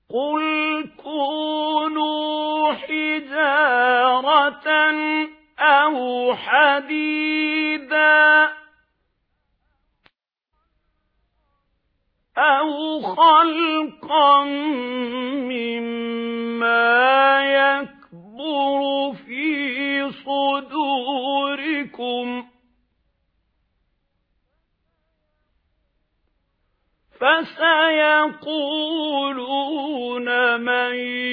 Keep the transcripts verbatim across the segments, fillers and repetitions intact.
قُلْ كُونُوا حِجَارَةً أَوْ حَدِيدًا أَوْ خَلْقًا مِّمَّا يَكْبُرُ فِي صُدُورِكُمْ فَسَيَقُولُونَ مَن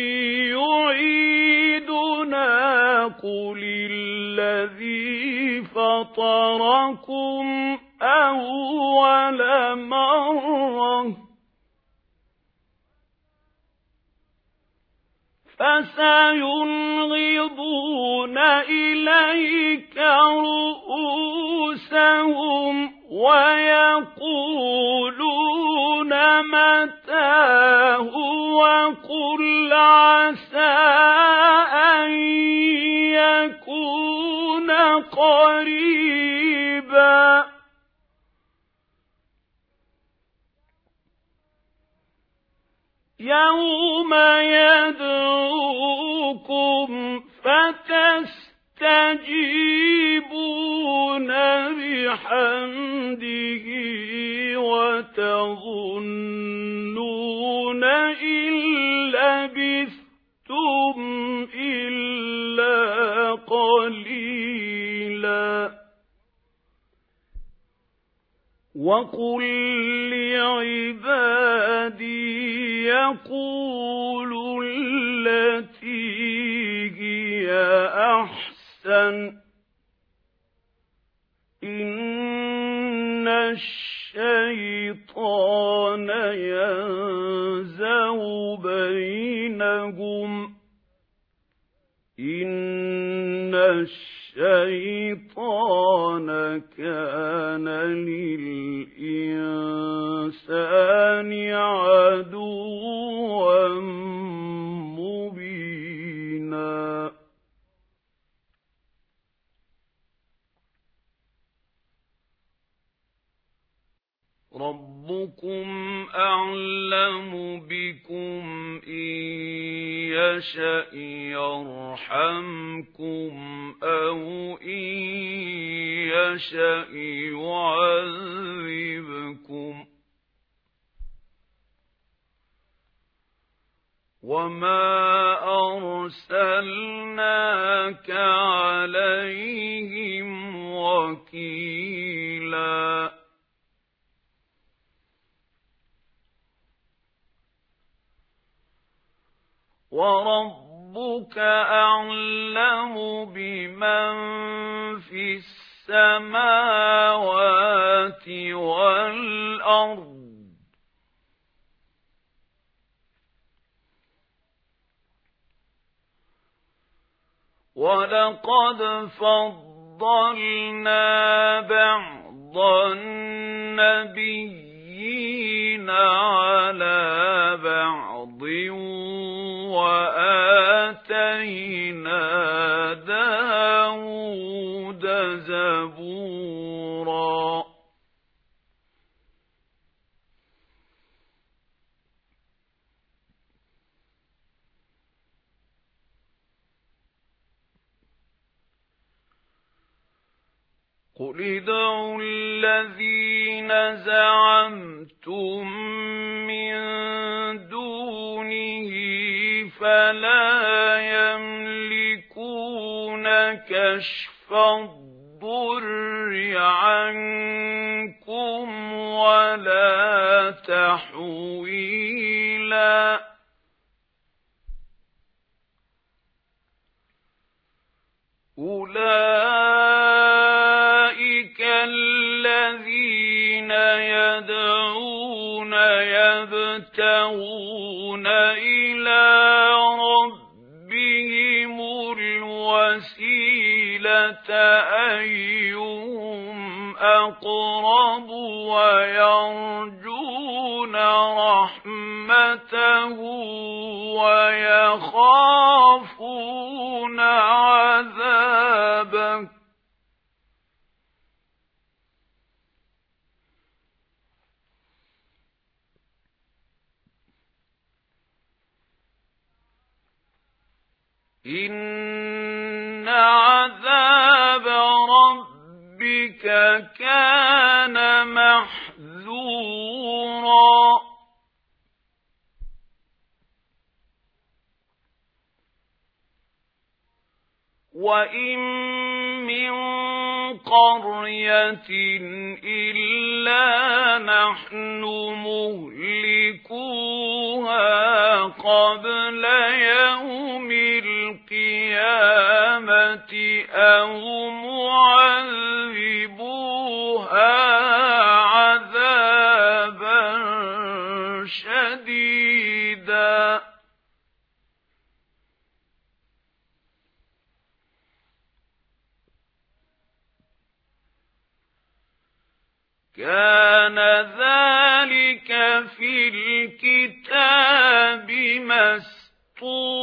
يُعِيدُنَا قُلِ الَّذِي فَطَرَكُمْ أَوَّلَ مَرَّةٍ فَسَيُنْغِضُونَ إِلَيْكَ رُءُوسَهُمْ وَيَقُولُونَ مَتَىٰ هُوَ قُلْ عَسَىٰ أَن يَكُونَ قَرِيبًا يَوْمَ يَدْعُوكُمْ فَتَسْتَجِيبُونَ بِحَمْدِهِ وَتَظُنُّونَ إِن لَّبِثْتُمْ إِلَّا قَلِيلًا وَقُل لِّعِبَادِي يَقُولُوا الَّتِي هِيَ أَحْسَنُ إِنَّ الشَّيْطَانَ يَنزَغُ بَيْنَهُمْ إِنَّ الشَّيْطَانَ كَانَ لِلْإِنسَانِ عَدُوًّا مُّبِينًا رَبُّكُمْ أَعْلَمُ بِكُمْ إِن يَشَأْ يَرْحَمْكُمْ أَوْ إِن يَشَأْ يُعَذِّبْكُمْ وَمَا أَرْسَلْنَاكَ عَلَيْهِمْ وَكِيلًا وَرَبُّكَ أَعْلَمُ بِمَن فِي السَّمَاوَاتِ وَالْأَرْضِ وَلَقَدْ فَضَّلْنَا بَعْضَ النَّبِيِّينَ عَلَى بَعْضٍ وَآتَيْنَا دَاوُودَ زَبُورًا قُلِ ادْعُوا الَّذِينَ زَعَمْتُم مِّن دُونِهِ فَلَا يَمْلِكُونَ كَشْفَ الضُّرِّ عَنكُمْ وَلَا تَحْوِيلًا أُولَئِكَ الَّذِينَ يَدْعُونَ يَبْتَغُونَ إِلَى رَبِّهِمُ الْوَسِيلَةَ أَيُّهُمْ أَقْرَبُ وَيَرْجُونَ رَحْمَتَهُ وَيَخَافُونَ عَذَابَهُ إن عذاب ربك كان محذورا وإن من قرية إلا نحن مهلكوها قبل يوم القيامة أو معذبوها عذابا شديدا كان ذلك في الكتاب مسطورا